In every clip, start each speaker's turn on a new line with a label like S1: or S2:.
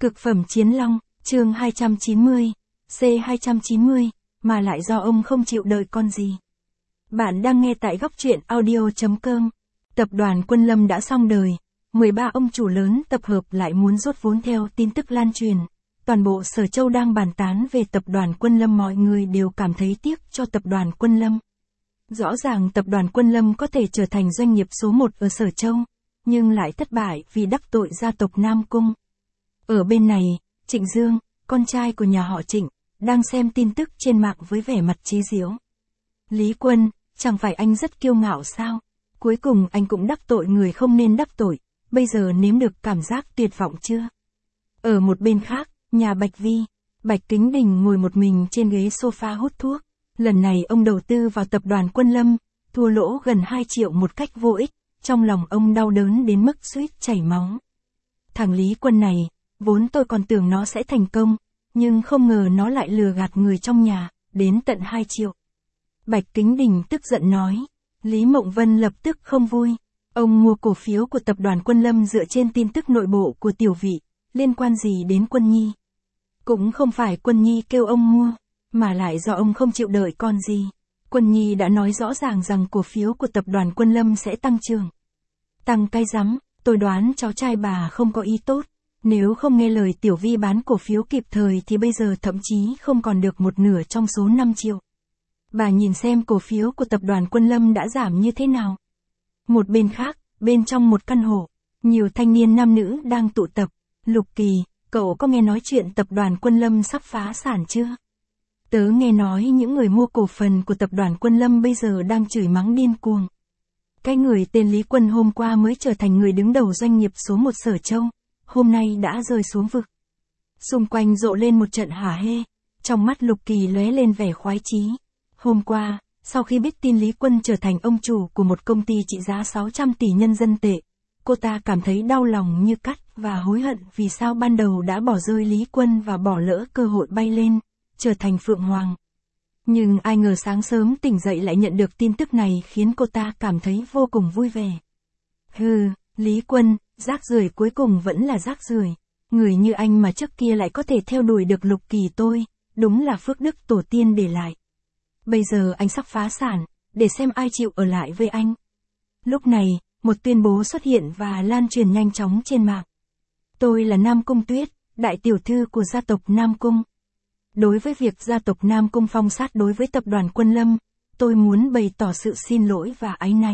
S1: Cực phẩm chiến long, chương 290, C290, mà lại do ông không chịu đợi con gì. Bạn đang nghe tại góc truyện audio.com. Tập đoàn Quân Lâm đã xong đời, 13 ông chủ lớn tập hợp lại muốn rút vốn theo tin tức lan truyền. Toàn bộ Sở Châu đang bàn tán về tập đoàn Quân Lâm, mọi người đều cảm thấy tiếc cho tập đoàn Quân Lâm. Rõ ràng tập đoàn Quân Lâm có thể trở thành doanh nghiệp số 1 ở Sở Châu, nhưng lại thất bại vì đắc tội gia tộc Nam Cung. Ở bên này, Trịnh Dương, con trai của nhà họ Trịnh, đang xem tin tức trên mạng với vẻ mặt chế giễu. Lý Quân, chẳng phải anh rất kiêu ngạo sao? Cuối cùng anh cũng đắc tội người không nên đắc tội, bây giờ nếm được cảm giác tuyệt vọng chưa? Ở một bên khác, nhà Bạch Vi, Bạch Kính Đình ngồi một mình trên ghế sofa hút thuốc. Lần này ông đầu tư vào tập đoàn Quân Lâm, thua lỗ gần 2 triệu một cách vô ích, trong lòng ông đau đớn đến mức suýt chảy máu. Thằng Lý Quân này, vốn tôi còn tưởng nó sẽ thành công, nhưng không ngờ nó lại lừa gạt người trong nhà, đến tận 2 triệu. Bạch Kính Đình tức giận nói. Lý Mộng Vân lập tức không vui. Ông mua cổ phiếu của tập đoàn Quân Lâm dựa trên tin tức nội bộ của Tiểu Vị, liên quan gì đến Quân Nhi? Cũng không phải Quân Nhi kêu ông mua, mà lại do ông không chịu đợi con gì. Quân Nhi đã nói rõ ràng rằng cổ phiếu của tập đoàn Quân Lâm sẽ tăng trưởng. Tăng cái rắm, tôi đoán cháu trai bà không có ý tốt. Nếu không nghe lời Tiểu Vi bán cổ phiếu kịp thời thì bây giờ thậm chí không còn được một nửa trong số 5 triệu. Bà nhìn xem cổ phiếu của tập đoàn Quân Lâm đã giảm như thế nào. Một bên khác, bên trong một căn hộ, nhiều thanh niên nam nữ đang tụ tập. Lục Kỳ, cậu có nghe nói chuyện tập đoàn Quân Lâm sắp phá sản chưa? Tớ nghe nói những người mua cổ phần của tập đoàn Quân Lâm bây giờ đang chửi mắng điên cuồng. Cái người tên Lý Quân hôm qua mới trở thành người đứng đầu doanh nghiệp số 1 Sở Châu, hôm nay đã rơi xuống vực. Xung quanh rộ lên một trận hả hê, trong mắt Lục Kỳ lóe lên vẻ khoái chí. Hôm qua, sau khi biết tin Lý Quân trở thành ông chủ của một công ty trị giá 600 tỷ nhân dân tệ, cô ta cảm thấy đau lòng như cắt và hối hận vì sao ban đầu đã bỏ rơi Lý Quân và bỏ lỡ cơ hội bay lên, trở thành Phượng Hoàng. Nhưng ai ngờ sáng sớm tỉnh dậy lại nhận được tin tức này khiến cô ta cảm thấy vô cùng vui vẻ. Hừ, Lý Quân, rác rưởi cuối cùng vẫn là rác rưởi. Người như anh mà trước kia lại có thể theo đuổi được Lục Kỳ tôi, đúng là phước đức tổ tiên để lại. Bây giờ anh sắp phá sản, để xem ai chịu ở lại với anh. Lúc này, một tuyên bố xuất hiện và lan truyền nhanh chóng trên mạng. Tôi là Nam Cung Tuyết, đại tiểu thư của gia tộc Nam Cung. Đối với việc gia tộc Nam Cung phong sát đối với tập đoàn Quân Lâm, tôi muốn bày tỏ sự xin lỗi và áy náy.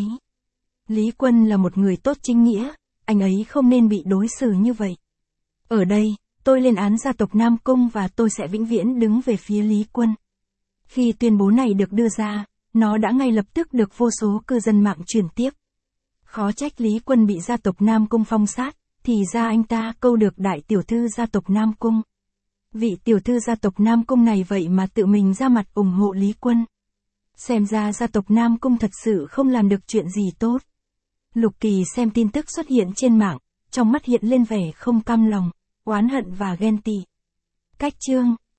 S1: Lý Quân là một người tốt chính nghĩa, anh ấy không nên bị đối xử như vậy. Ở đây, tôi lên án gia tộc Nam Cung và tôi sẽ vĩnh viễn đứng về phía Lý Quân. Khi tuyên bố này được đưa ra, nó đã ngay lập tức được vô số cư dân mạng chuyển tiếp. Khó trách Lý Quân bị gia tộc Nam Cung phong sát, thì ra anh ta câu được đại tiểu thư gia tộc Nam Cung. Vị tiểu thư gia tộc Nam Cung này vậy mà tự mình ra mặt ủng hộ Lý Quân. Xem ra gia tộc Nam Cung thật sự không làm được chuyện gì tốt. Lục Kỳ xem tin tức xuất hiện trên mạng, trong mắt hiện lên vẻ không cam lòng, oán hận và ghen tị. Cách chương